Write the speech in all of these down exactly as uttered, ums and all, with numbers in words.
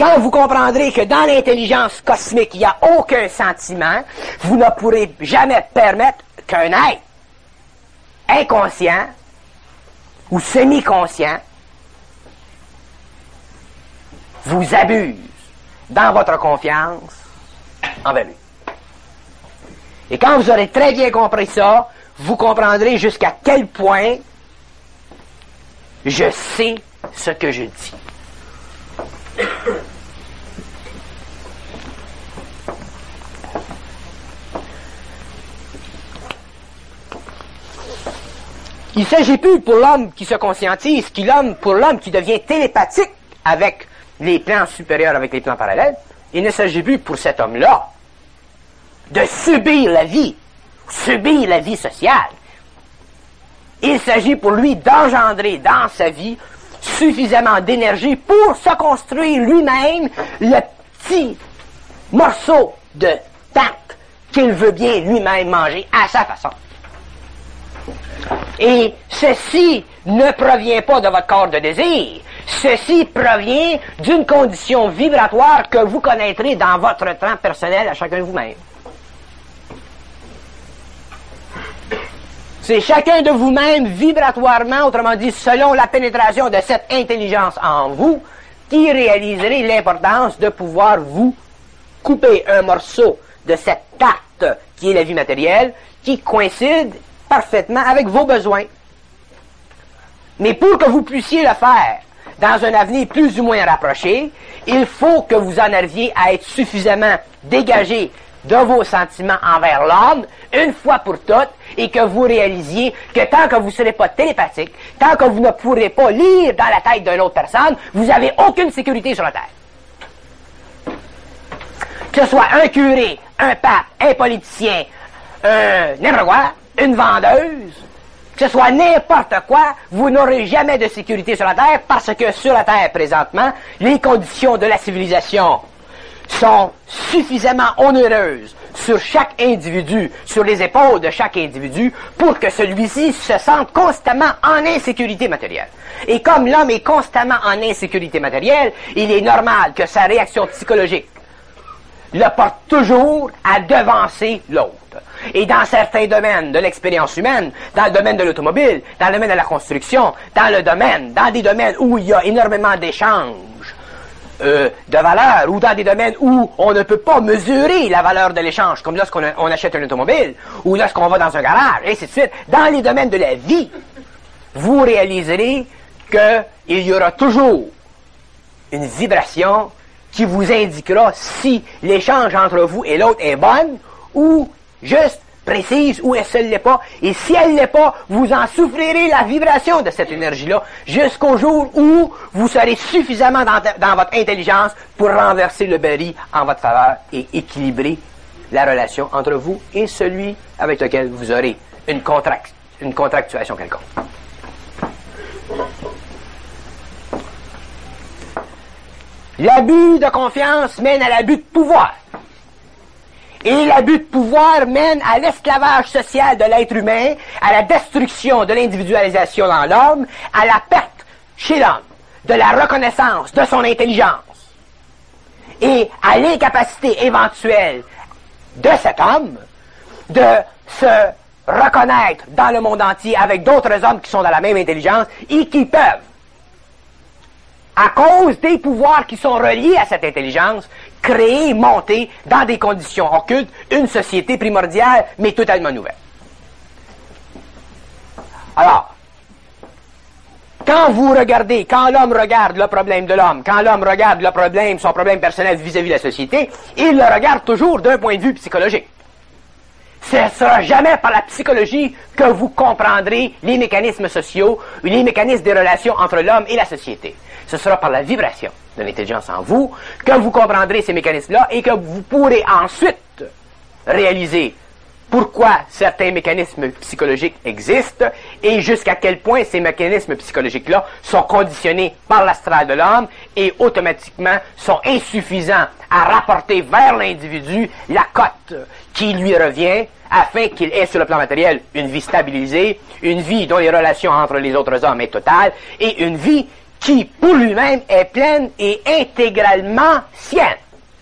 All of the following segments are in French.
quand vous comprendrez que dans l'intelligence cosmique, il n'y a aucun sentiment, vous ne pourrez jamais permettre qu'un être inconscient ou semi-conscient vous abuse dans votre confiance envers lui. Et quand vous aurez très bien compris ça, vous comprendrez jusqu'à quel point je sais ce que je dis. Il ne s'agit plus pour l'homme qui se conscientise, qui l'homme, pour l'homme qui devient télépathique avec les plans supérieurs, avec les plans parallèles, il ne s'agit plus pour cet homme-là de subir la vie, subir la vie sociale. Il s'agit pour lui d'engendrer dans sa vie suffisamment d'énergie pour se construire lui-même le petit morceau de tarte qu'il veut bien lui-même manger à sa façon. Et ceci ne provient pas de votre corps de désir. Ceci provient d'une condition vibratoire que vous connaîtrez dans votre temps personnel à chacun de vous-même. C'est chacun de vous-même vibratoirement, autrement dit, selon la pénétration de cette intelligence en vous, qui réaliserez l'importance de pouvoir vous couper un morceau de cette tarte qui est la vie matérielle, qui coïncide parfaitement avec vos besoins. Mais pour que vous puissiez le faire dans un avenir plus ou moins rapproché, il faut que vous en arriviez à être suffisamment dégagé de vos sentiments envers l'homme, une fois pour toutes, et que vous réalisiez que tant que vous ne serez pas télépathique, tant que vous ne pourrez pas lire dans la tête d'une autre personne, vous n'avez aucune sécurité sur la terre. Que ce soit un curé, un pape, un politicien, un n'importe quoi, une vendeuse, que ce soit n'importe quoi, vous n'aurez jamais de sécurité sur la terre parce que sur la terre, présentement, les conditions de la civilisation sont suffisamment onéreuses sur chaque individu, sur les épaules de chaque individu, pour que celui-ci se sente constamment en insécurité matérielle. Et comme l'homme est constamment en insécurité matérielle, il est normal que sa réaction psychologique le porte toujours à devancer l'autre. Et dans certains domaines de l'expérience humaine, dans le domaine de l'automobile, dans le domaine de la construction, dans le domaine, dans des domaines où il y a énormément d'échanges euh, de valeurs, ou dans des domaines où on ne peut pas mesurer la valeur de l'échange, comme lorsqu'on a, on achète un automobile, ou lorsqu'on va dans un garage, et ainsi de suite, dans les domaines de la vie, vous réaliserez qu'il y aura toujours une vibration qui vous indiquera si l'échange entre vous et l'autre est bonne, ou juste précise, ou est-ce qu'elle ne l'est pas, et si elle ne l'est pas, vous en souffrirez la vibration de cette énergie-là, jusqu'au jour où vous serez suffisamment dans, dans votre intelligence pour renverser le baril en votre faveur et équilibrer la relation entre vous et celui avec lequel vous aurez une, contract, une contractuation quelconque. L'abus de confiance mène à l'abus de pouvoir. Et l'abus de pouvoir mène à l'esclavage social de l'être humain, à la destruction de l'individualisation dans l'homme, à la perte chez l'homme de la reconnaissance de son intelligence et à l'incapacité éventuelle de cet homme de se reconnaître dans le monde entier avec d'autres hommes qui sont dans la même intelligence et qui peuvent, à cause des pouvoirs qui sont reliés à cette intelligence, créer, monter, dans des conditions occultes, une société primordiale, mais totalement nouvelle. Alors, quand vous regardez, quand l'homme regarde le problème de l'homme, quand l'homme regarde le problème, son problème personnel vis-à-vis de la société, il le regarde toujours d'un point de vue psychologique. Ce ne sera jamais par la psychologie que vous comprendrez les mécanismes sociaux, les mécanismes des relations entre l'homme et la société. Ce sera par la vibration de l'intelligence en vous que vous comprendrez ces mécanismes-là et que vous pourrez ensuite réaliser pourquoi certains mécanismes psychologiques existent et jusqu'à quel point ces mécanismes psychologiques-là sont conditionnés par l'astral de l'homme et automatiquement sont insuffisants à rapporter vers l'individu la cote qui lui revient afin qu'il ait sur le plan matériel une vie stabilisée, une vie dont les relations entre les autres hommes est totale et une vie qui, pour lui-même, est pleine et intégralement sienne.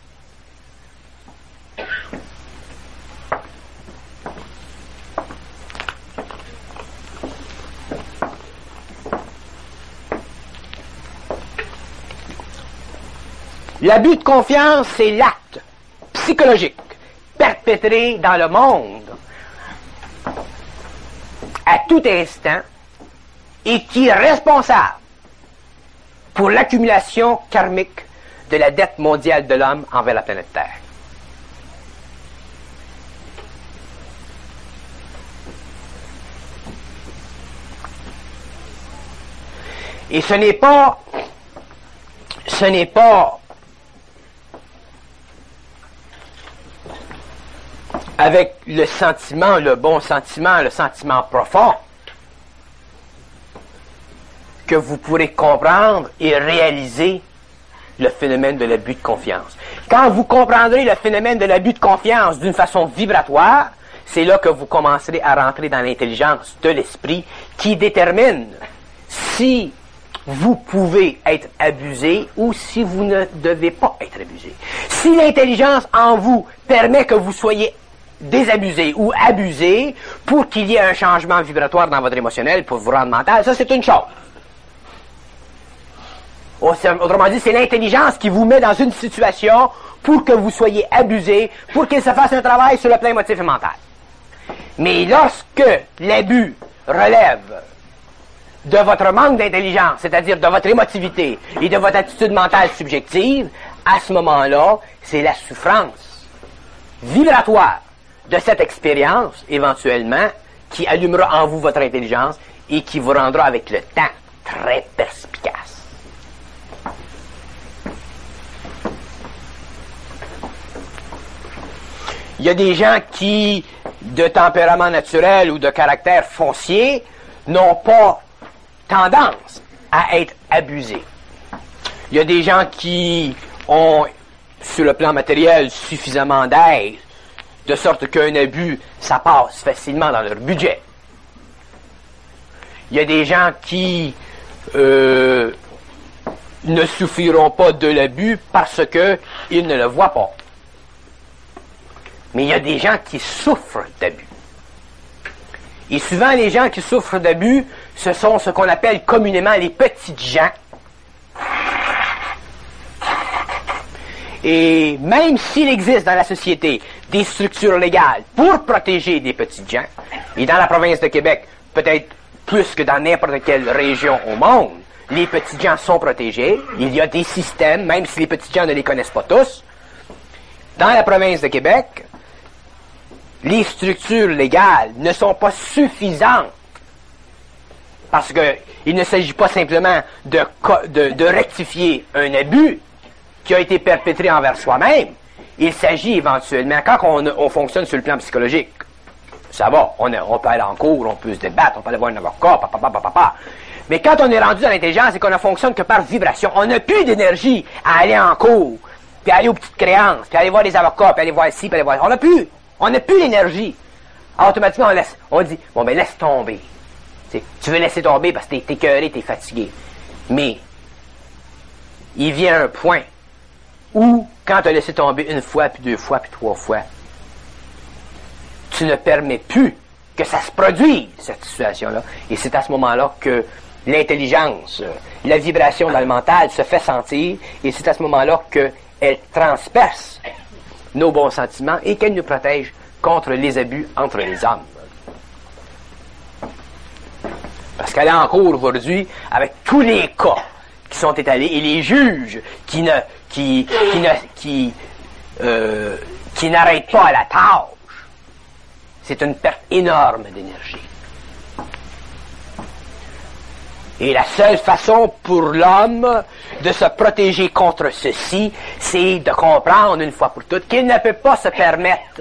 L'abus de confiance, c'est l'acte psychologique perpétré dans le monde à tout instant et qui est responsable pour l'accumulation karmique de la dette mondiale de l'homme envers la planète Terre. Et ce n'est pas, ce n'est pas avec le sentiment, le bon sentiment, le sentiment profond, que vous pourrez comprendre et réaliser le phénomène de l'abus de confiance. Quand vous comprendrez le phénomène de l'abus de confiance d'une façon vibratoire, c'est là que vous commencerez à rentrer dans l'intelligence de l'esprit qui détermine si vous pouvez être abusé ou si vous ne devez pas être abusé. Si l'intelligence en vous permet que vous soyez désabusé ou abusé pour qu'il y ait un changement vibratoire dans votre émotionnel pour vous rendre mental, ça c'est une chose. Autrement dit, c'est l'intelligence qui vous met dans une situation pour que vous soyez abusé, pour qu'il se fasse un travail sur le plan émotif et mental. Mais lorsque l'abus relève de votre manque d'intelligence, c'est-à-dire de votre émotivité et de votre attitude mentale subjective, à ce moment-là, c'est la souffrance vibratoire de cette expérience, éventuellement, qui allumera en vous votre intelligence et qui vous rendra avec le temps très perspicace. Il y a des gens qui, de tempérament naturel ou de caractère foncier, n'ont pas tendance à être abusés. Il y a des gens qui ont, sur le plan matériel, suffisamment d'aide, de sorte qu'un abus, ça passe facilement dans leur budget. Il y a des gens qui euh, ne souffriront pas de l'abus parce qu'ils ne le voient pas. Mais il y a des gens qui souffrent d'abus. Et souvent, les gens qui souffrent d'abus, ce sont ce qu'on appelle communément les petites gens. Et même s'il existe dans la société des structures légales pour protéger des petites gens, et dans la province de Québec, peut-être plus que dans n'importe quelle région au monde, les petites gens sont protégés. Il y a des systèmes, même si les petites gens ne les connaissent pas tous. Dans la province de Québec, les structures légales ne sont pas suffisantes parce qu'il ne s'agit pas simplement de, de, de rectifier un abus qui a été perpétré envers soi-même. Il s'agit éventuellement, quand on, on fonctionne sur le plan psychologique, ça va, on, a, on peut aller en cours, on peut se débattre, on peut aller voir un avocat, papa, papa, papa. Mais quand on est rendu dans l'intelligence et qu'on ne fonctionne que par vibration, on n'a plus d'énergie à aller en cours, puis aller aux petites créances, puis aller voir les avocats, puis aller voir ici, puis aller voir... On n'a plus! On n'a plus l'énergie. Automatiquement, on laisse, on dit, bon, ben laisse tomber. T'sais, tu veux laisser tomber parce que t'es écœuré, t'es fatigué. Mais, il vient un point où, quand tu as laissé tomber une fois, puis deux fois, puis trois fois, tu ne permets plus que ça se produise, cette situation-là. Et c'est à ce moment-là que l'intelligence, la vibration dans le mental se fait sentir, et c'est à ce moment-là qu'elle transperce nos bons sentiments et qu'elle nous protège contre les abus entre les hommes. Parce qu'elle est en cours aujourd'hui avec tous les cas qui sont étalés et les juges qui ne qui qui ne qui euh, qui n'arrêtent pas à la tâche. C'est une perte énorme d'énergie. Et la seule façon pour l'homme de se protéger contre ceci, c'est de comprendre une fois pour toutes qu'il ne peut pas se permettre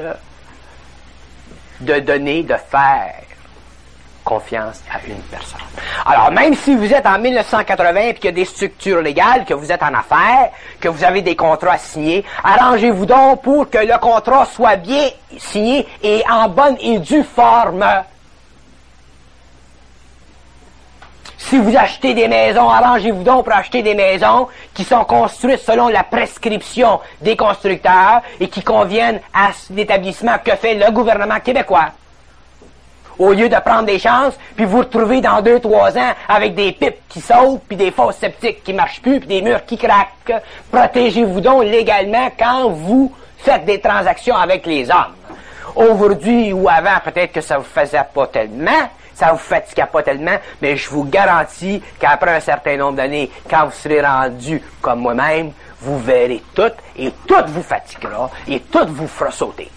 de donner, de faire confiance à une personne. Alors, même si vous êtes en mille neuf cent quatre-vingts et qu'il y a des structures légales, que vous êtes en affaires, que vous avez des contrats signés, arrangez-vous donc pour que le contrat soit bien signé et en bonne et due forme. Si vous achetez des maisons, arrangez-vous donc pour acheter des maisons qui sont construites selon la prescription des constructeurs et qui conviennent à l'établissement que fait le gouvernement québécois. Au lieu de prendre des chances, puis vous retrouvez dans deux, trois ans avec des pipes qui sautent, puis des fosses septiques qui marchent plus, puis des murs qui craquent. Protégez-vous donc légalement quand vous faites des transactions avec les hommes. Aujourd'hui ou avant, peut-être que ça vous faisait pas tellement, ça vous fatiguait pas tellement, mais je vous garantis qu'après un certain nombre d'années, quand vous serez rendu comme moi-même, vous verrez tout, et tout vous fatiguera, et tout vous fera sauter.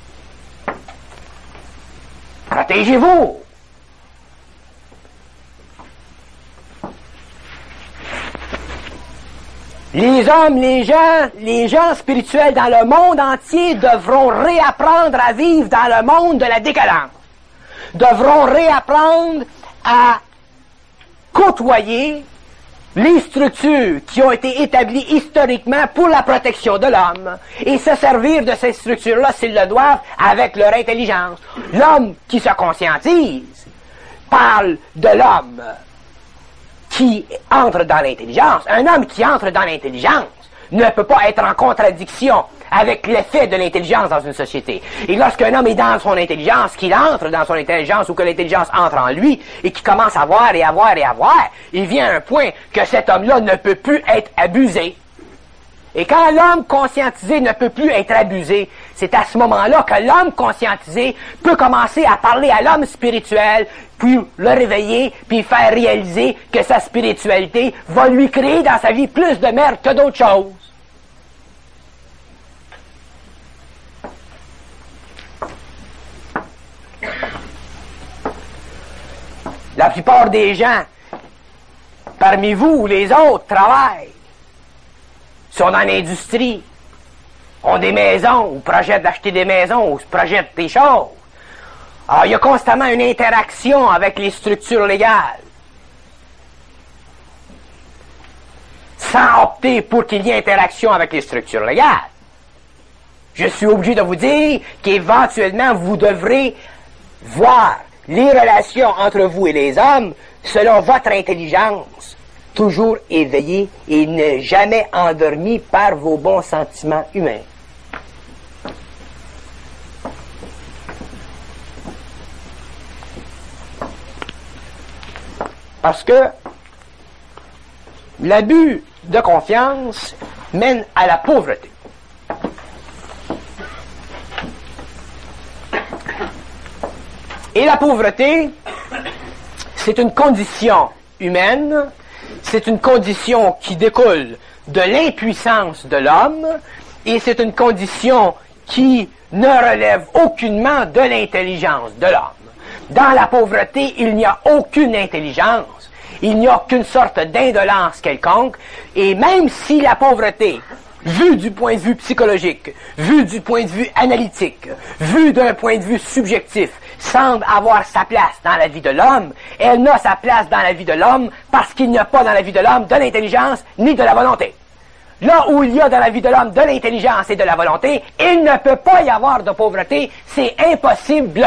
Protégez-vous! Les hommes, les gens, les gens spirituels dans le monde entier devront réapprendre à vivre dans le monde de la décadence. Devront réapprendre à côtoyer les structures qui ont été établies historiquement pour la protection de l'homme et se servir de ces structures-là s'ils le doivent avec leur intelligence. L'homme qui se conscientise parle de l'homme qui entre dans l'intelligence. Un homme qui entre dans l'intelligence ne peut pas être en contradiction avec l'effet de l'intelligence dans une société. Et lorsqu'un homme est dans son intelligence, qu'il entre dans son intelligence ou que l'intelligence entre en lui et qu'il commence à voir et à voir et à voir, il vient à un point que cet homme-là ne peut plus être abusé. Et quand l'homme conscientisé ne peut plus être abusé, c'est à ce moment-là que l'homme conscientisé peut commencer à parler à l'homme spirituel, puis le réveiller, puis faire réaliser que sa spiritualité va lui créer dans sa vie plus de merde que d'autres choses. La plupart des gens, parmi vous ou les autres, travaillent, sont dans l'industrie, ont des maisons, ou projettent d'acheter des maisons, ou projettent des choses. Alors, il y a constamment une interaction avec les structures légales. Sans opter pour qu'il y ait interaction avec les structures légales. Je suis obligé de vous dire qu'éventuellement, vous devrez voir les relations entre vous et les hommes selon votre intelligence, toujours éveillée et ne jamais endormie par vos bons sentiments humains. Parce que l'abus de confiance mène à la pauvreté. Et la pauvreté, c'est une condition humaine, c'est une condition qui découle de l'impuissance de l'homme, et c'est une condition qui ne relève aucunement de l'intelligence de l'homme. Dans la pauvreté, il n'y a aucune intelligence, il n'y a aucune sorte d'indolence quelconque, et même si la pauvreté, vue du point de vue psychologique, vue du point de vue analytique, vue d'un point de vue subjectif, semble avoir sa place dans la vie de l'homme, elle n'a sa place dans la vie de l'homme parce qu'il n'y a pas dans la vie de l'homme de l'intelligence ni de la volonté. Là où il y a dans la vie de l'homme de l'intelligence et de la volonté, il ne peut pas y avoir de pauvreté, c'est impossible.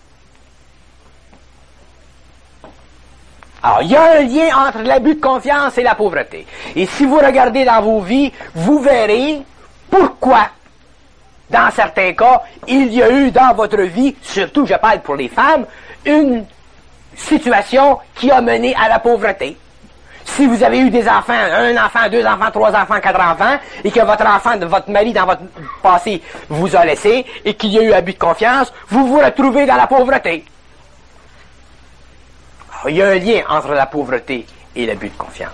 Alors, il y a un lien entre l'abus de confiance et la pauvreté. Et si vous regardez dans vos vies, vous verrez pourquoi, dans certains cas, il y a eu dans votre vie, surtout je parle pour les femmes, une situation qui a mené à la pauvreté. Si vous avez eu des enfants, un enfant, deux enfants, trois enfants, quatre enfants, et que votre enfant, votre mari dans votre passé vous a laissé, et qu'il y a eu abus de confiance, vous vous retrouvez dans la pauvreté. Alors, il y a un lien entre la pauvreté et l'abus de confiance.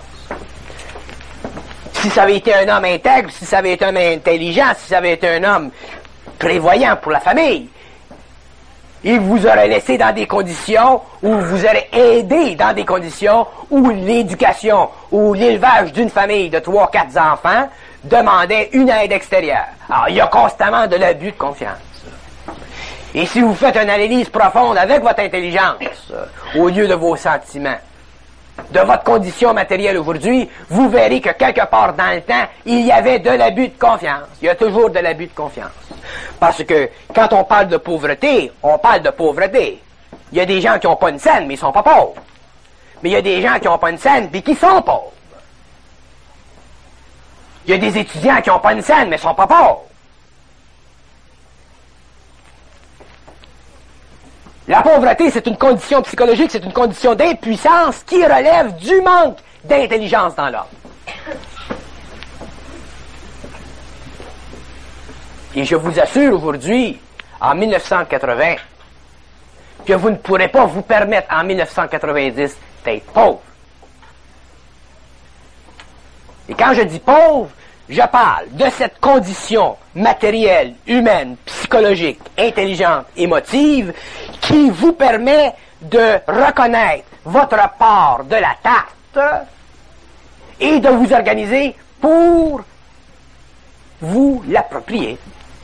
Si ça avait été un homme intègre, si ça avait été un homme intelligent, si ça avait été un homme prévoyant pour la famille, il vous aurait laissé dans des conditions où vous aurez aidé dans des conditions où l'éducation ou l'élevage d'une famille de trois, quatre enfants demandait une aide extérieure. Alors, il y a constamment de l'abus de confiance. Et si vous faites une analyse profonde avec votre intelligence, au lieu de vos sentiments, de votre condition matérielle aujourd'hui, vous verrez que quelque part dans le temps, il y avait de l'abus de confiance. Il y a toujours de l'abus de confiance. Parce que quand on parle de pauvreté, on parle de pauvreté. Il y a des gens qui n'ont pas une scène, mais ils sont pas pauvres. Mais il y a des gens qui n'ont pas une scène, puis qui sont pauvres. Il y a des étudiants qui n'ont pas une scène, mais ne sont pas pauvres. La pauvreté, c'est une condition psychologique, c'est une condition d'impuissance qui relève du manque d'intelligence dans l'homme. Et je vous assure aujourd'hui, en mille neuf cent quatre-vingts, que vous ne pourrez pas vous permettre en mille neuf cent quatre-vingt-dix d'être pauvre. Et quand je dis pauvre, je parle de cette condition matérielle, humaine, psychologique, intelligente, émotive, qui vous permet de reconnaître votre part de la tarte et de vous organiser pour vous l'approprier.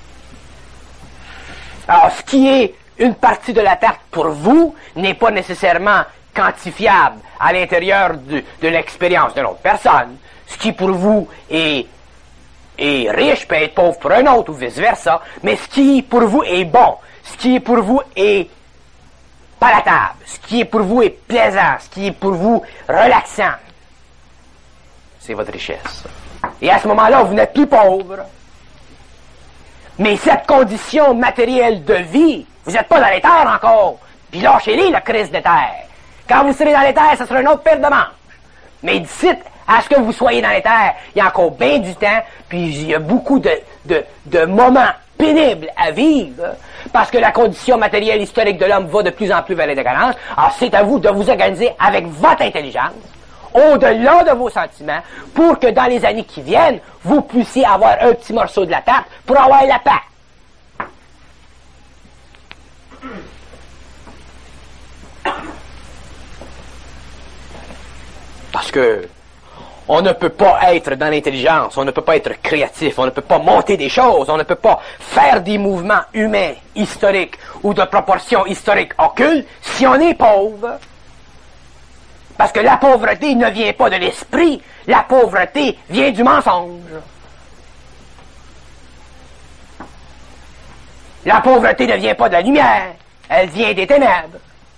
Alors, ce qui est une partie de la tarte pour vous n'est pas nécessairement quantifiable à l'intérieur de, de l'expérience d'une autre personne. Ce qui pour vous est, est riche peut être pauvre pour un autre ou vice-versa, mais ce qui pour vous est bon, ce qui pour vous est palatable, ce qui est pour vous est plaisant, ce qui est pour vous relaxant, c'est votre richesse. Et à ce moment-là, vous n'êtes plus pauvre. Mais cette condition matérielle de vie, vous n'êtes pas dans les terres encore. Puis lâchez-les, la crise des terres. Quand vous serez dans les terres, ce sera une autre paire de manches. Mais d'ici à ce que vous soyez dans les terres, il y a encore bien du temps, puis il y a beaucoup de, de, de moments pénibles à vivre, parce que la condition matérielle historique de l'homme va de plus en plus vers la décadence. Alors c'est à vous de vous organiser avec votre intelligence, au-delà de vos sentiments, pour que dans les années qui viennent, vous puissiez avoir un petit morceau de la tarte pour avoir la paix. Parce que on ne peut pas être dans l'intelligence, on ne peut pas être créatif, on ne peut pas monter des choses, on ne peut pas faire des mouvements humains, historiques ou de proportions historiques occultes si on est pauvre. Parce que la pauvreté ne vient pas de l'esprit, la pauvreté vient du mensonge. La pauvreté ne vient pas de la lumière, elle vient des ténèbres.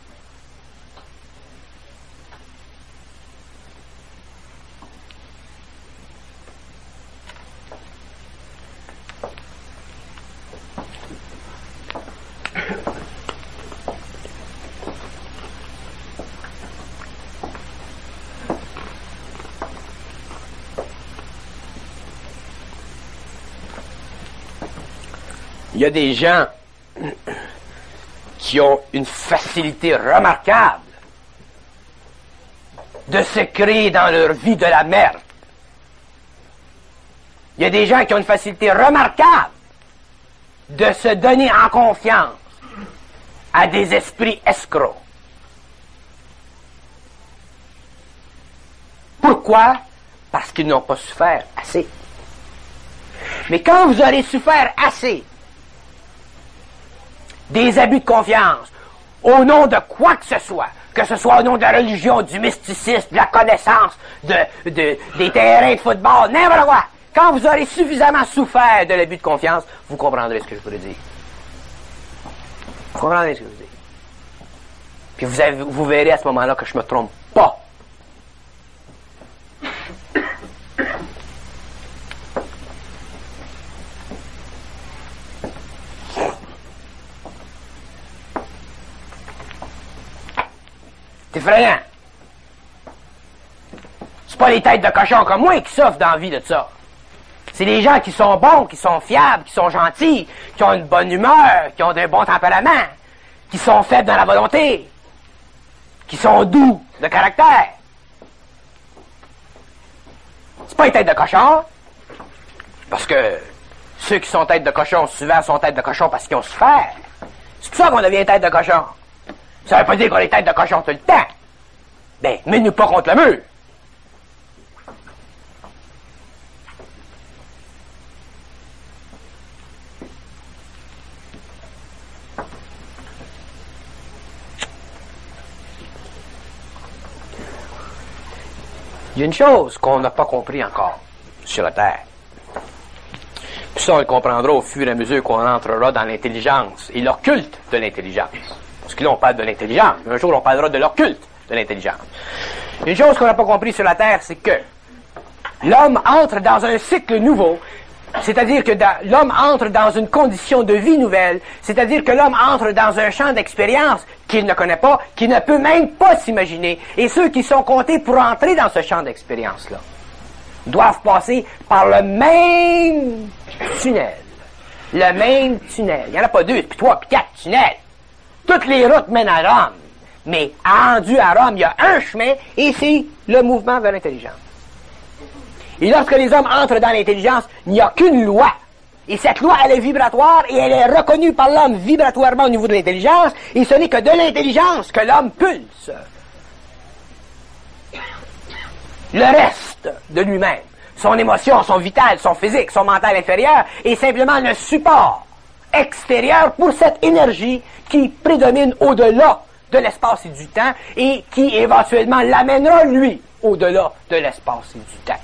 Il y a des gens qui ont une facilité remarquable de se créer dans leur vie de la merde. Il y a des gens qui ont une facilité remarquable de se donner en confiance à des esprits escrocs. Pourquoi? Parce qu'ils n'ont pas souffert assez. Mais quand vous aurez souffert assez des abus de confiance, au nom de quoi que ce soit, que ce soit au nom de la religion, du mysticisme, de la connaissance, de, de, des terrains de football, n'importe quoi, quand vous aurez suffisamment souffert de l'abus de confiance, vous comprendrez ce que je voudrais dire. Vous comprendrez ce que je veux dire. Puis vous, avez, vous verrez à ce moment-là que je me trompe pas. C'est effrayant. C'est pas les têtes de cochon comme moi qui souffrent dans la vie de ça. C'est les gens qui sont bons, qui sont fiables, qui sont gentils, qui ont une bonne humeur, qui ont un bon tempérament, qui sont faibles dans la volonté, qui sont doux de caractère. C'est pas les têtes de cochon, parce que ceux qui sont têtes de cochon, souvent sont têtes de cochon parce qu'ils ont souffert. C'est pour ça qu'on devient tête de cochon. Ça veut pas dire qu'on est tête de cochon tout le temps. Ben, mets-nous pas contre le mur. Il y a une chose qu'on n'a pas compris encore sur la Terre. Puis ça, on le comprendra au fur et à mesure qu'on entrera dans l'intelligence et l'occulte de l'intelligence. Parce que là, on parle de l'intelligence, mais un jour, on parlera de l'occulte de l'intelligence. Une chose qu'on n'a pas compris sur la Terre, c'est que l'homme entre dans un cycle nouveau, c'est-à-dire que l'homme entre dans une condition de vie nouvelle, c'est-à-dire que l'homme entre dans un champ d'expérience qu'il ne connaît pas, qu'il ne peut même pas s'imaginer. Et ceux qui sont comptés pour entrer dans ce champ d'expérience-là doivent passer par le même tunnel. Le même tunnel. Il n'y en a pas deux, puis trois, puis quatre tunnels. Toutes les routes mènent à Rome. Mais rendu à Rome, il y a un chemin, et c'est le mouvement vers l'intelligence. Et lorsque les hommes entrent dans l'intelligence, il n'y a qu'une loi. Et cette loi, elle est vibratoire, et elle est reconnue par l'homme vibratoirement au niveau de l'intelligence, et ce n'est que de l'intelligence que l'homme pulse le reste de lui-même. Son émotion, son vital, son physique, son mental inférieur, est simplement le support extérieur pour cette énergie qui prédomine au-delà de l'espace et du temps, et qui éventuellement l'amènera, lui, au-delà de l'espace et du temps.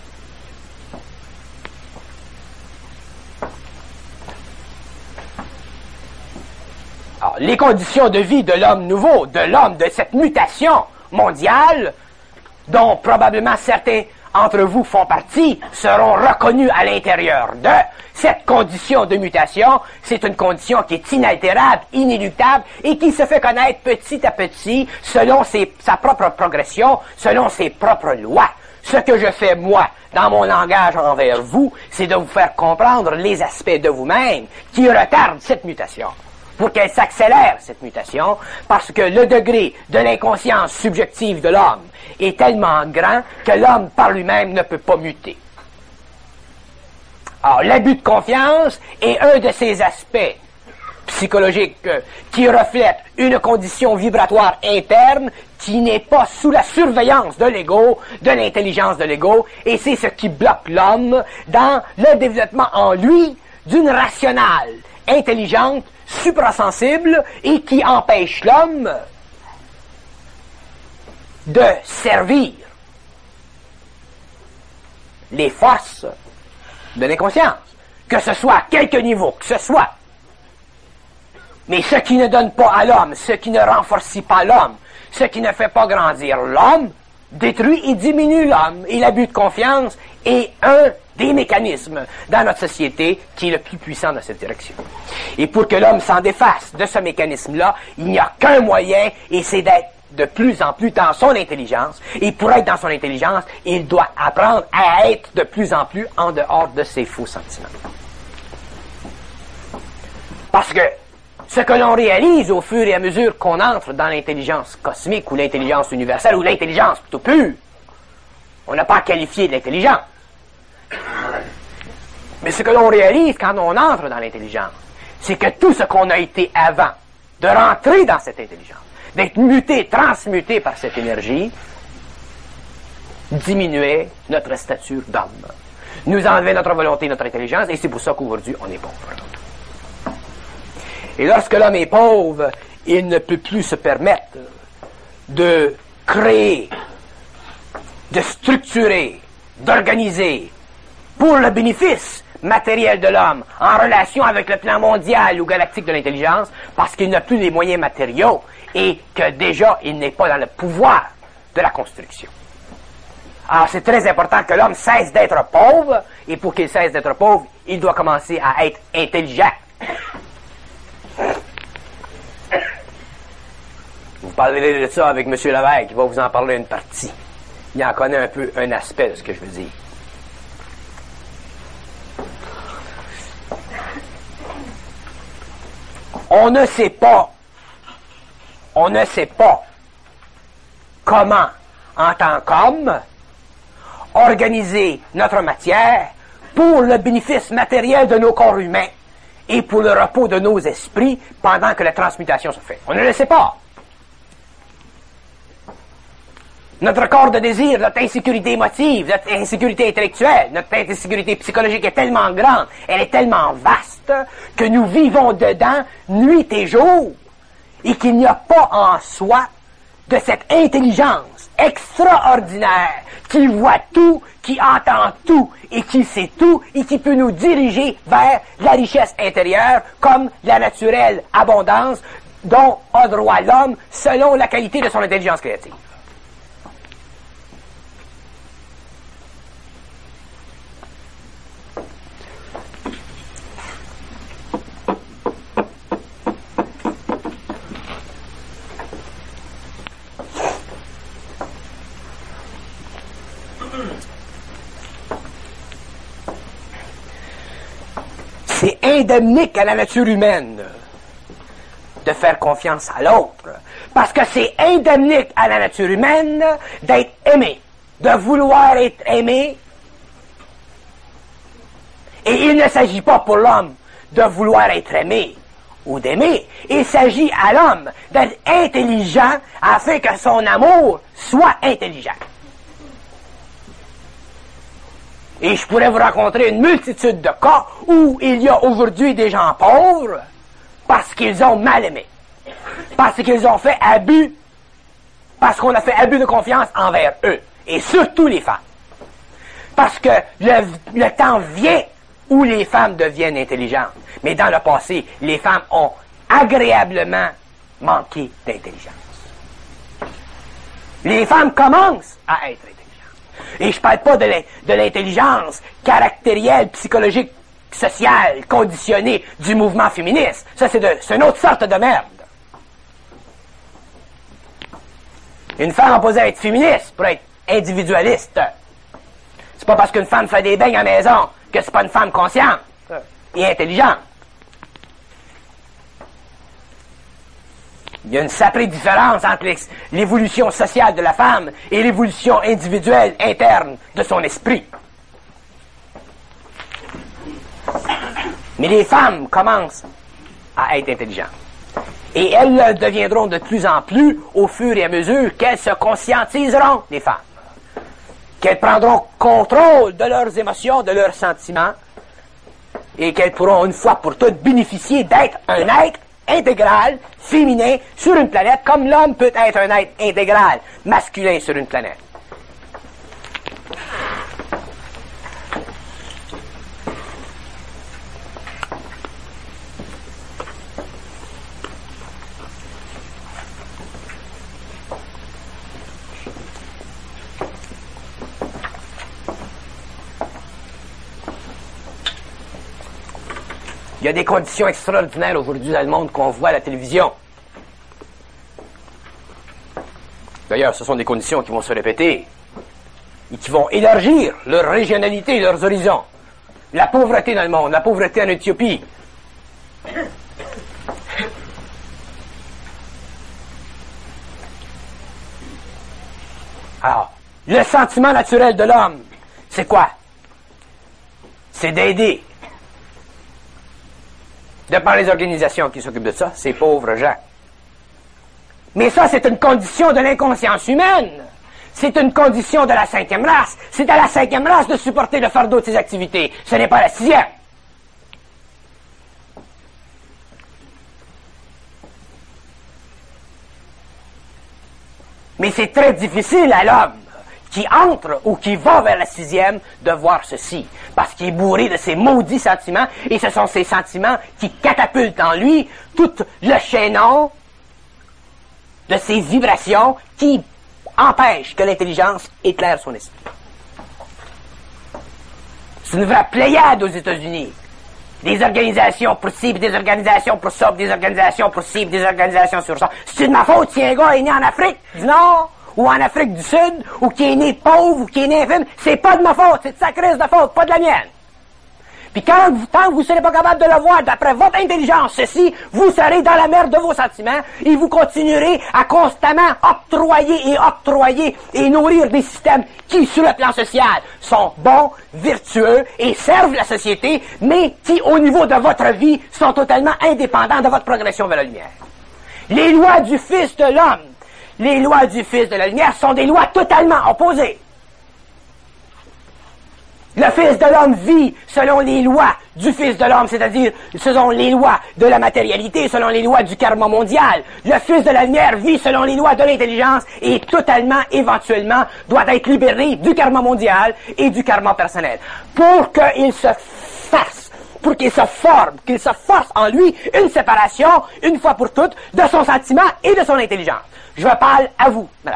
Alors, les conditions de vie de l'homme nouveau, de l'homme, de cette mutation mondiale, dont probablement certains entre vous font partie, seront reconnus à l'intérieur de cette condition de mutation. C'est une condition qui est inaltérable, inéluctable, et qui se fait connaître petit à petit, selon ses, sa propre progression, selon ses propres lois. Ce que je fais, moi, dans mon langage envers vous, c'est de vous faire comprendre les aspects de vous-même qui retardent cette mutation, pour qu'elle s'accélère, cette mutation, parce que le degré de l'inconscience subjective de l'homme est tellement grand que l'homme par lui-même ne peut pas muter. Alors, l'abus de confiance est un de ces aspects psychologiques euh, qui reflète une condition vibratoire interne qui n'est pas sous la surveillance de l'ego, de l'intelligence de l'ego, et c'est ce qui bloque l'homme dans le développement en lui d'une rationale intelligente, suprasensible, et qui empêche l'homme de servir les forces de l'inconscience, que ce soit à quelque niveau que ce soit. Mais ce qui ne donne pas à l'homme, ce qui ne renforce pas l'homme, ce qui ne fait pas grandir l'homme, détruit et diminue l'homme. Et l'abus de confiance est un des mécanismes dans notre société qui est le plus puissant dans cette direction. Et pour que l'homme s'en défasse de ce mécanisme-là, il n'y a qu'un moyen, et c'est d'être de plus en plus dans son intelligence. Et pour être dans son intelligence, il doit apprendre à être de plus en plus en dehors de ses faux sentiments. Parce que ce que l'on réalise au fur et à mesure qu'on entre dans l'intelligence cosmique ou l'intelligence universelle ou l'intelligence plutôt pure, on n'a pas à qualifier de l'intelligence. Mais ce que l'on réalise quand on entre dans l'intelligence, c'est que tout ce qu'on a été avant de rentrer dans cette intelligence, d'être muté, transmuté par cette énergie, diminuait notre stature d'homme, nous enlevait notre volonté, notre intelligence, et c'est pour ça qu'aujourd'hui on est pauvre. Et lorsque l'homme est pauvre, il ne peut plus se permettre de créer, de structurer, d'organiser pour le bénéfice matériel de l'homme en relation avec le plan mondial ou galactique de l'intelligence, parce qu'il n'a plus les moyens matériaux et que déjà il n'est pas dans le pouvoir de la construction. Alors c'est très important que l'homme cesse d'être pauvre, et pour qu'il cesse d'être pauvre, il doit commencer à être intelligent. Vous parlerez de ça avec M. Lévesque, qui va vous en parler une partie. Il en connaît un peu un aspect de ce que je veux dire. On ne sait pas, on ne sait pas comment, en tant qu'homme, organiser notre matière pour le bénéfice matériel de nos corps humains et pour le repos de nos esprits pendant que la transmutation se fait. On ne le sait pas. Notre corps de désir, notre insécurité émotive, notre insécurité intellectuelle, notre insécurité psychologique est tellement grande, elle est tellement vaste, que nous vivons dedans nuit et jour, et qu'il n'y a pas en soi de cette intelligence extraordinaire qui voit tout, qui entend tout, et qui sait tout, et qui peut nous diriger vers la richesse intérieure, comme la naturelle abondance dont a droit l'homme selon la qualité de son intelligence créative. C'est indemnique à la nature humaine de faire confiance à l'autre, parce que c'est indemnique à la nature humaine d'être aimé, de vouloir être aimé, et il ne s'agit pas pour l'homme de vouloir être aimé ou d'aimer, il s'agit à l'homme d'être intelligent afin que son amour soit intelligent. Et je pourrais vous rencontrer une multitude de cas où il y a aujourd'hui des gens pauvres parce qu'ils ont mal aimé, parce qu'ils ont fait abus, parce qu'on a fait abus de confiance envers eux, et surtout les femmes. Parce que le, le temps vient où les femmes deviennent intelligentes, mais dans le passé, les femmes ont agréablement manqué d'intelligence. Les femmes commencent à être intelligentes. Et je parle pas de l'intelligence caractérielle, psychologique, sociale, conditionnée du mouvement féministe. Ça, c'est une autre sorte de merde. Une femme opposée à être féministe pour être individualiste. C'est pas parce qu'une femme fait des beignes à la maison que c'est pas une femme consciente et intelligente. Il y a une sacrée différence entre l'évolution sociale de la femme et l'évolution individuelle interne de son esprit. Mais les femmes commencent à être intelligentes. Et elles le deviendront de plus en plus au fur et à mesure qu'elles se conscientiseront, les femmes. Qu'elles prendront contrôle de leurs émotions, de leurs sentiments, et qu'elles pourront une fois pour toutes bénéficier d'être un être intégral, féminin, sur une planète, comme l'homme peut être un être intégral, masculin sur une planète. Il y a des conditions extraordinaires aujourd'hui dans le monde qu'on voit à la télévision. D'ailleurs, ce sont des conditions qui vont se répéter et qui vont élargir leur régionalité, leurs horizons. La pauvreté dans le monde, la pauvreté en Éthiopie. Alors, le sentiment naturel de l'homme, c'est quoi? C'est d'aider. De par les organisations qui s'occupent de ça, ces pauvres gens. Mais ça, c'est une condition de l'inconscience humaine. C'est une condition de la cinquième race. C'est à la cinquième race de supporter le fardeau de ses activités. Ce n'est pas la sixième. Mais c'est très difficile à l'homme qui entre ou qui va vers la sixième de voir ceci. Parce qu'il est bourré de ces maudits sentiments, et ce sont ces sentiments qui catapultent en lui tout le chaînon de ces vibrations qui empêchent que l'intelligence éclaire son esprit. C'est une vraie pléiade aux États-Unis. Des organisations pour ci, des organisations pour ça, des organisations pour ci, des organisations sur ça. C'est de ma faute si un gars est né en Afrique du Nord, ou en Afrique du Sud, ou qui est né pauvre, ou qui est né infime, c'est pas de ma faute, c'est de sa crise de faute, pas de la mienne. Puis quand vous, tant que vous ne serez pas capable de le voir d'après votre intelligence, ceci, vous serez dans la merde de vos sentiments, et vous continuerez à constamment octroyer et octroyer et nourrir des systèmes qui, sur le plan social, sont bons, vertueux et servent la société, mais qui, au niveau de votre vie, sont totalement indépendants de votre progression vers la lumière. Les lois du Fils de l'homme, les lois du Fils de la lumière sont des lois totalement opposées. Le Fils de l'homme vit selon les lois du Fils de l'homme, c'est-à-dire selon les lois de la matérialité, selon les lois du karma mondial. Le Fils de la lumière vit selon les lois de l'intelligence et totalement, éventuellement, doit être libéré du karma mondial et du karma personnel. Pour qu'il se fasse pour qu'il se forme, qu'il se force en lui une séparation, une fois pour toutes, de son sentiment et de son intelligence. Je parle à vous, madame.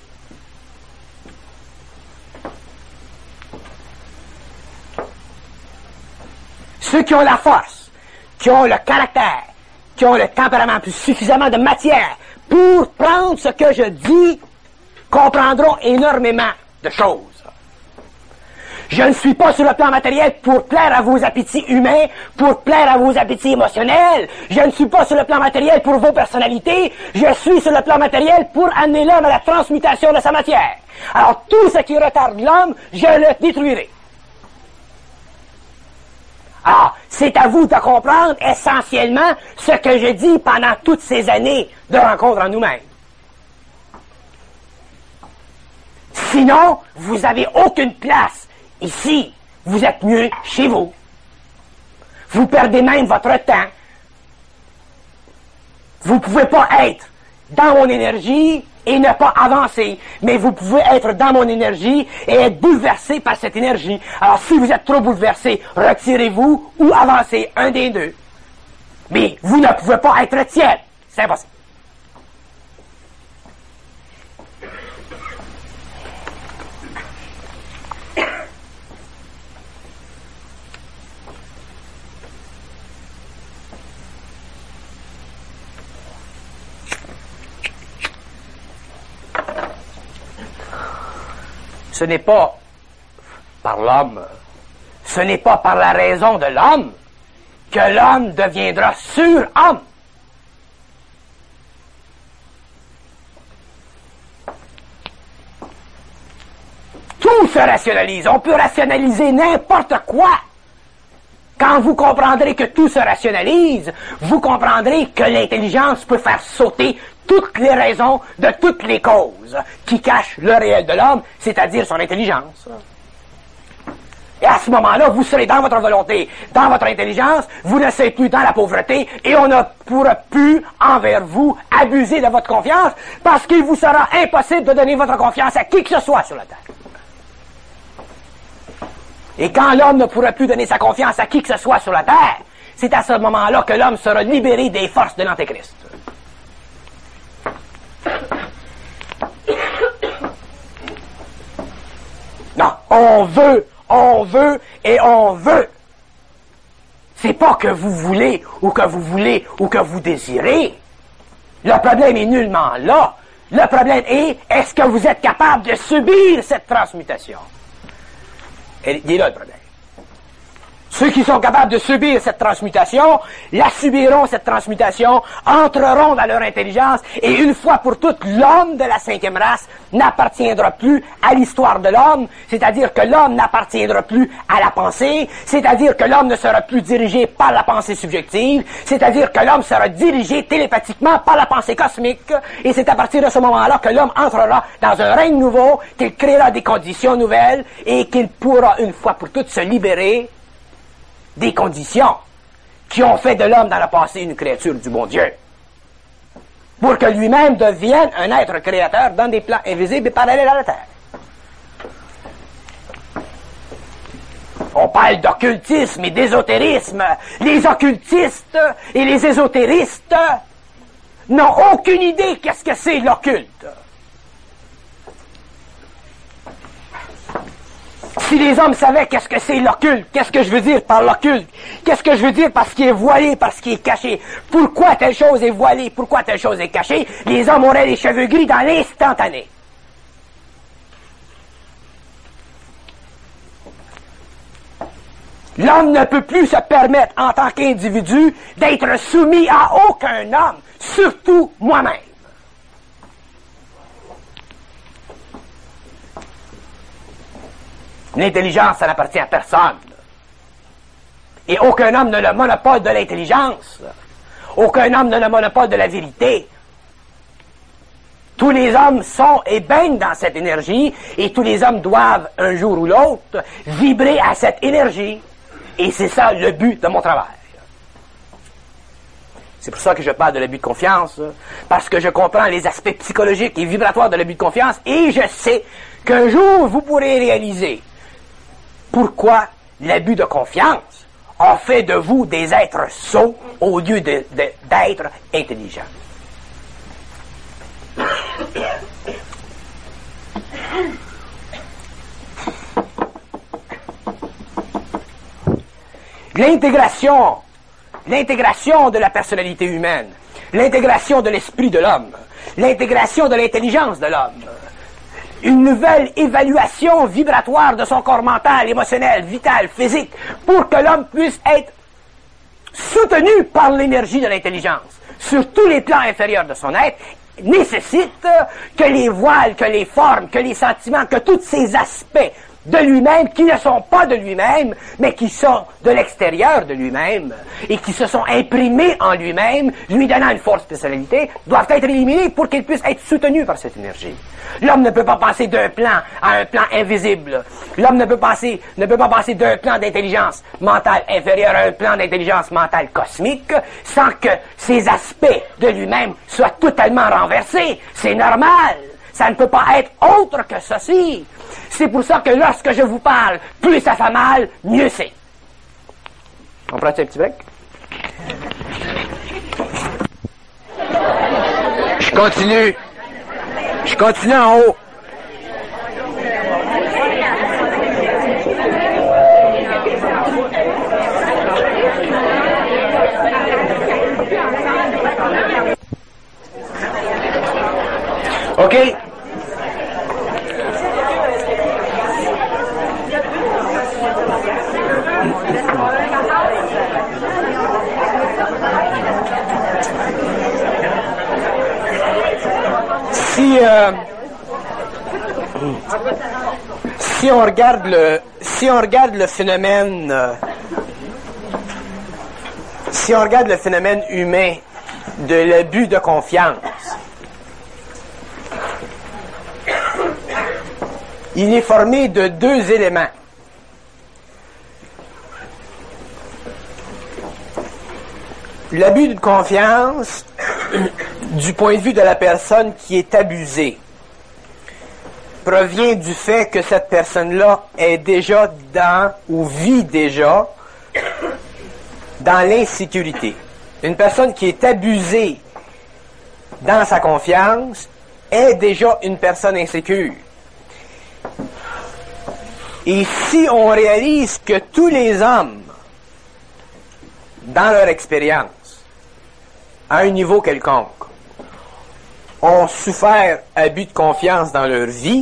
Ceux qui ont la force, qui ont le caractère, qui ont le tempérament, plus suffisamment de matière pour prendre ce que je dis, comprendront énormément de choses. Je ne suis pas sur le plan matériel pour plaire à vos appétits humains, pour plaire à vos appétits émotionnels. Je ne suis pas sur le plan matériel pour vos personnalités. Je suis sur le plan matériel pour amener l'homme à la transmutation de sa matière. Alors tout ce qui retarde l'homme, je le détruirai. Alors, c'est à vous de comprendre essentiellement ce que je dis pendant toutes ces années de rencontres en nous-mêmes. Sinon, vous n'avez aucune place ici. Vous êtes mieux chez vous. Vous perdez même votre temps. Vous ne pouvez pas être dans mon énergie et ne pas avancer. Mais vous pouvez être dans mon énergie et être bouleversé par cette énergie. Alors, si vous êtes trop bouleversé, retirez-vous ou avancez, un des deux. Mais vous ne pouvez pas être tiers. C'est impossible. Ce n'est pas par l'homme, ce n'est pas par la raison de l'homme que l'homme deviendra sur-homme. Tout se rationalise. On peut rationaliser n'importe quoi. Quand vous comprendrez que tout se rationalise, vous comprendrez que l'intelligence peut faire sauter toutes les raisons de toutes les causes qui cachent le réel de l'homme, c'est-à-dire son intelligence. Et à ce moment-là, vous serez dans votre volonté, dans votre intelligence, vous ne serez plus dans la pauvreté, et on ne pourra plus, envers vous, abuser de votre confiance, parce qu'il vous sera impossible de donner votre confiance à qui que ce soit sur la terre. Et quand l'homme ne pourra plus donner sa confiance à qui que ce soit sur la terre, c'est à ce moment-là que l'homme sera libéré des forces de l'Antéchrist. Non, on veut, on veut et on veut. C'est pas que vous voulez ou que vous voulez ou que vous désirez. Le problème est nullement là. Le problème est, est-ce que vous êtes capable de subir cette transmutation? Et il est là le problème. Ceux qui sont capables de subir cette transmutation, la subiront cette transmutation, entreront dans leur intelligence, et une fois pour toutes, l'homme de la cinquième race n'appartiendra plus à l'histoire de l'homme, c'est-à-dire que l'homme n'appartiendra plus à la pensée, c'est-à-dire que l'homme ne sera plus dirigé par la pensée subjective, c'est-à-dire que l'homme sera dirigé télépathiquement par la pensée cosmique, et c'est à partir de ce moment-là que l'homme entrera dans un règne nouveau, qu'il créera des conditions nouvelles, et qu'il pourra une fois pour toutes se libérer des conditions qui ont fait de l'homme dans le passé une créature du bon Dieu, pour que lui-même devienne un être créateur dans des plans invisibles et parallèles à la Terre. On parle d'occultisme et d'ésotérisme. Les occultistes et les ésotéristes n'ont aucune idée qu'est-ce que c'est l'occulte. Si les hommes savaient qu'est-ce que c'est l'occulte, qu'est-ce que je veux dire par l'occulte, qu'est-ce que je veux dire par ce qui est voilé, par ce qui est caché, pourquoi telle chose est voilée, pourquoi telle chose est cachée, les hommes auraient les cheveux gris dans l'instantané. L'homme ne peut plus se permettre, en tant qu'individu, d'être soumis à aucun homme, surtout moi-même. L'intelligence, ça n'appartient à personne. Et aucun homme n'a le monopole de l'intelligence. Aucun homme n'a le monopole de la vérité. Tous les hommes sont et baignent dans cette énergie, et tous les hommes doivent, un jour ou l'autre, vibrer à cette énergie. Et c'est ça le but de mon travail. C'est pour ça que je parle de l'abus de confiance, parce que je comprends les aspects psychologiques et vibratoires de l'abus de confiance, et je sais qu'un jour, vous pourrez réaliser pourquoi l'abus de confiance a fait de vous des êtres sots au lieu de, de, d'êtres intelligents. L'intégration, l'intégration de la personnalité humaine, l'intégration de l'esprit de l'homme, l'intégration de l'intelligence de l'homme, une nouvelle évaluation vibratoire de son corps mental, émotionnel, vital, physique, pour que l'homme puisse être soutenu par l'énergie de l'intelligence sur tous les plans inférieurs de son être, nécessite que les voiles, que les formes, que les sentiments, que tous ces aspects de lui-même, qui ne sont pas de lui-même, mais qui sont de l'extérieur de lui-même, et qui se sont imprimés en lui-même, lui donnant une forte personnalité, doivent être éliminés pour qu'il puisse être soutenu par cette énergie. L'homme ne peut pas passer d'un plan à un plan invisible. L'homme ne peut passer, ne peut pas passer d'un plan d'intelligence mentale inférieure à un plan d'intelligence mentale cosmique sans que ces aspects de lui-même soient totalement renversés. C'est normal. Ça ne peut pas être autre que ceci. C'est pour ça que lorsque je vous parle, plus ça fait mal, mieux c'est. On prend un petit break? Je continue. Je continue en haut. OK? Si, euh, si on regarde le, si on regarde le phénomène, euh, si on regarde le phénomène humain de l'abus de confiance, il est formé de deux éléments. L'abus de confiance, du point de vue de la personne qui est abusée, provient du fait que cette personne-là est déjà dans, ou vit déjà, dans l'insécurité. Une personne qui est abusée dans sa confiance est déjà une personne insécure. Et si on réalise que tous les hommes, dans leur expérience, à un niveau quelconque, ont souffert abus de confiance dans leur vie,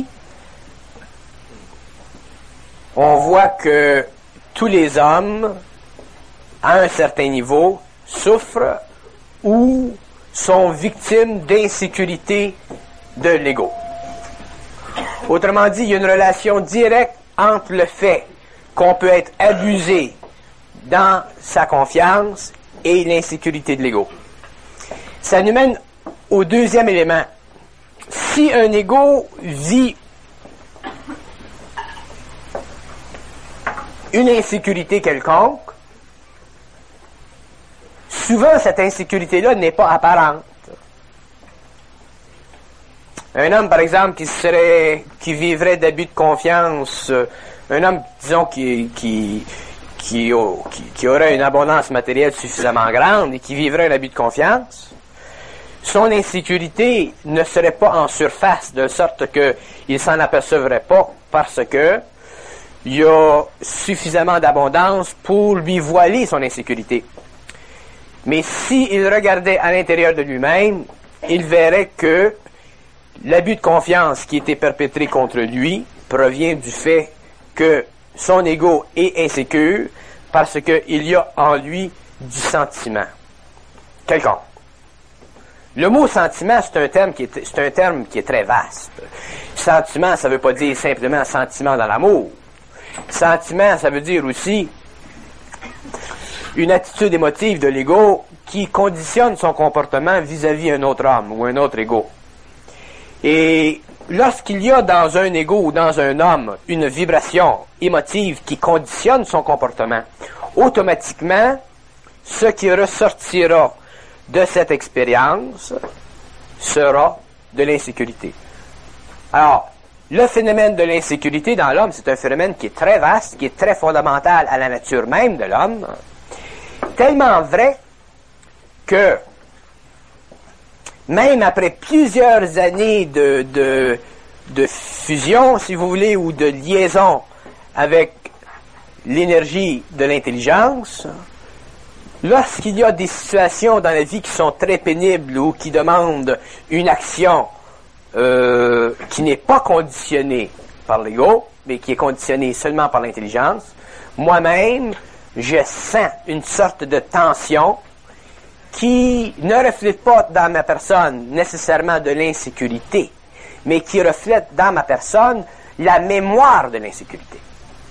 on voit que tous les hommes, à un certain niveau, souffrent ou sont victimes d'insécurité de l'ego. Autrement dit, il y a une relation directe entre le fait qu'on peut être abusé dans sa confiance et l'insécurité de l'ego. Ça nous mène au deuxième élément. Si un ego vit une insécurité quelconque, souvent cette insécurité-là n'est pas apparente. Un homme, par exemple, qui serait, qui vivrait d'abus de confiance, un homme, disons, qui, qui, qui, qui, qui aurait une abondance matérielle suffisamment grande et qui vivrait un abus de confiance, son insécurité ne serait pas en surface, de sorte qu'il ne s'en apercevrait pas parce que il y a suffisamment d'abondance pour lui voiler son insécurité. Mais s'il regardait à l'intérieur de lui-même, il verrait que l'abus de confiance qui était perpétré contre lui provient du fait que son ego est insécure parce qu'il y a en lui du sentiment quelconque. Le mot sentiment, c'est un terme qui est, c'est un terme qui est très vaste. Sentiment, ça ne veut pas dire simplement sentiment dans l'amour. Sentiment, ça veut dire aussi une attitude émotive de l'ego qui conditionne son comportement vis-à-vis un autre homme ou un autre ego. Et lorsqu'il y a dans un ego ou dans un homme une vibration émotive qui conditionne son comportement, automatiquement, ce qui ressortira de cette expérience sera de l'insécurité. Alors, le phénomène de l'insécurité dans l'homme, c'est un phénomène qui est très vaste, qui est très fondamental à la nature même de l'homme, tellement vrai que même après plusieurs années de, de, de fusion, si vous voulez, ou de liaison avec l'énergie de l'intelligence, lorsqu'il y a des situations dans la vie qui sont très pénibles ou qui demandent une action euh, qui n'est pas conditionnée par l'ego, mais qui est conditionnée seulement par l'intelligence, moi-même, je sens une sorte de tension qui ne reflète pas dans ma personne nécessairement de l'insécurité, mais qui reflète dans ma personne la mémoire de l'insécurité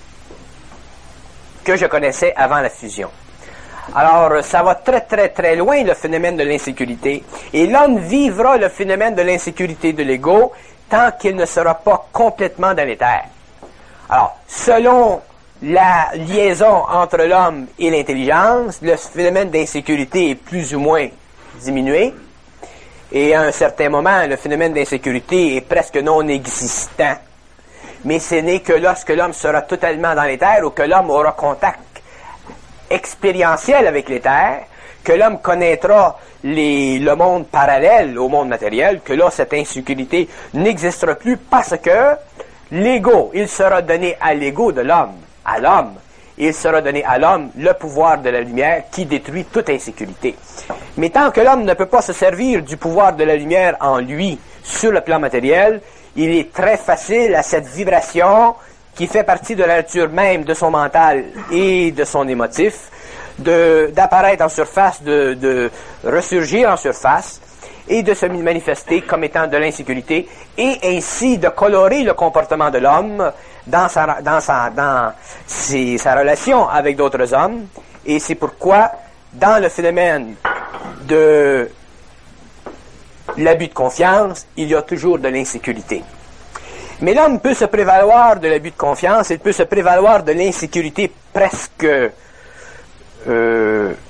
que je connaissais avant la fusion. Alors, ça va très très très loin le phénomène de l'insécurité, et l'homme vivra le phénomène de l'insécurité de l'ego tant qu'il ne sera pas complètement dans l'éther. Alors, selon la liaison entre l'homme et l'intelligence, le phénomène d'insécurité est plus ou moins diminué, et à un certain moment, le phénomène d'insécurité est presque non existant. Mais ce n'est que lorsque l'homme sera totalement dans l'éther ou que l'homme aura contact expérientiel avec l'éther, que l'homme connaîtra les, le monde parallèle au monde matériel, que là, cette insécurité n'existera plus parce que l'ego, il sera donné à l'ego de l'homme, à l'homme, il sera donné à l'homme le pouvoir de la lumière qui détruit toute insécurité. Mais tant que l'homme ne peut pas se servir du pouvoir de la lumière en lui sur le plan matériel, il est très facile à cette vibration qui fait partie de la nature même de son mental et de son émotif, de, d'apparaître en surface, de, de ressurgir en surface et de se manifester comme étant de l'insécurité et ainsi de colorer le comportement de l'homme dans sa, dans sa, dans ses, sa relation avec d'autres hommes. Et c'est pourquoi, dans le phénomène de l'abus de confiance, il y a toujours de l'insécurité. Mais l'homme peut se prévaloir de l'abus de confiance, il peut se prévaloir de l'insécurité presque euh,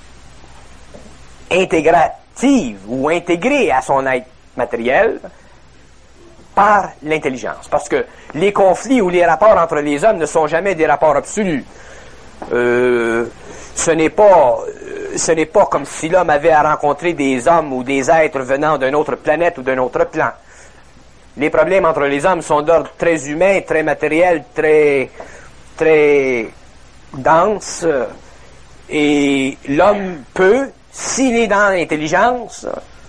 intégrative ou intégrée à son être matériel par l'intelligence. Parce que les conflits ou les rapports entre les hommes ne sont jamais des rapports absolus. Euh, ce n'est pas, ce n'est pas comme si l'homme avait à rencontrer des hommes ou des êtres venant d'une autre planète ou d'un autre plan. Les problèmes entre les hommes sont d'ordre très humain, très matériel, très, très dense. Et l'homme peut, s'il est dans l'intelligence,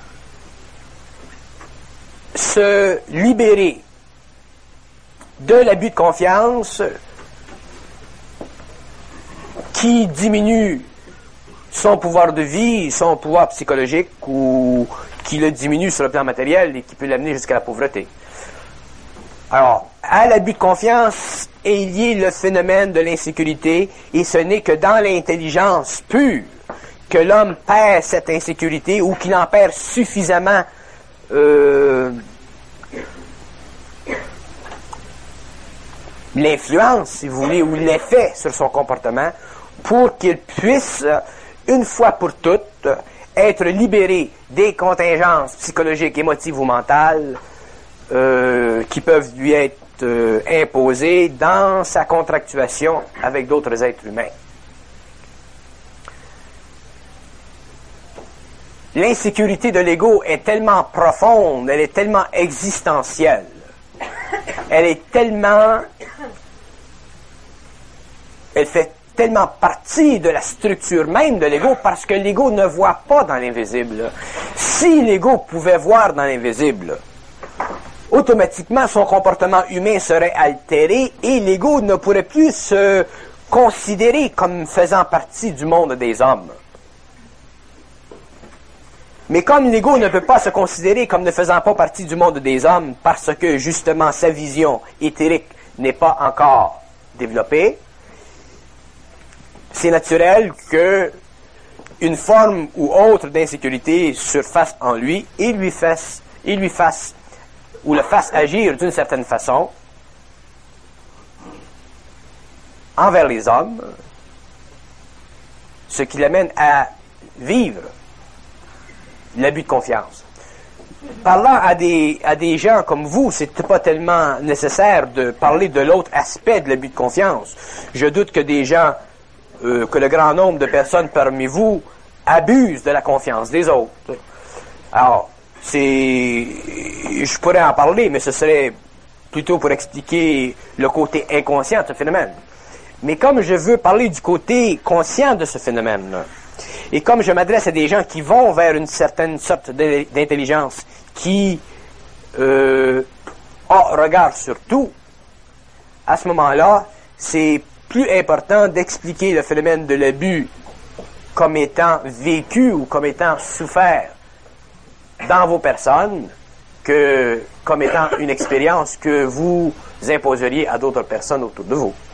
se libérer de l'abus de confiance qui diminue son pouvoir de vie, son pouvoir psychologique ou qui le diminue sur le plan matériel et qui peut l'amener jusqu'à la pauvreté. Alors, à l'abus de confiance est lié le phénomène de l'insécurité et ce n'est que dans l'intelligence pure que l'homme perd cette insécurité ou qu'il en perd suffisamment euh, l'influence, si vous voulez, ou l'effet sur son comportement pour qu'il puisse, une fois pour toutes, être libéré des contingences psychologiques, émotives ou mentales euh, qui peuvent lui être euh, imposées dans sa contractuation avec d'autres êtres humains. L'insécurité de l'ego est tellement profonde, elle est tellement existentielle, elle est tellement... elle fait tellement partie de la structure même de l'ego parce que l'ego ne voit pas dans l'invisible. Si l'ego pouvait voir dans l'invisible, automatiquement son comportement humain serait altéré et l'ego ne pourrait plus se considérer comme faisant partie du monde des hommes. Mais comme l'ego ne peut pas se considérer comme ne faisant pas partie du monde des hommes parce que justement sa vision éthérique n'est pas encore développée, c'est naturel que une forme ou autre d'insécurité surface en lui et lui fasse, et lui fasse ou le fasse agir d'une certaine façon envers les hommes, ce qui l'amène à vivre l'abus de confiance. Parlant à des, à des gens comme vous, c'est pas tellement nécessaire de parler de l'autre aspect de l'abus de confiance. Je doute que des gens euh, que le grand nombre de personnes parmi vous abusent de la confiance des autres. Alors, c'est... Je pourrais en parler, mais ce serait plutôt pour expliquer le côté inconscient de ce phénomène. Mais comme je veux parler du côté conscient de ce phénomène, et comme je m'adresse à des gens qui vont vers une certaine sorte d'intelligence, qui euh, oh, regarde sur tout, à ce moment-là, c'est plus important d'expliquer le phénomène de l'abus comme étant vécu ou comme étant souffert dans vos personnes que comme étant une expérience que vous imposeriez à d'autres personnes autour de vous.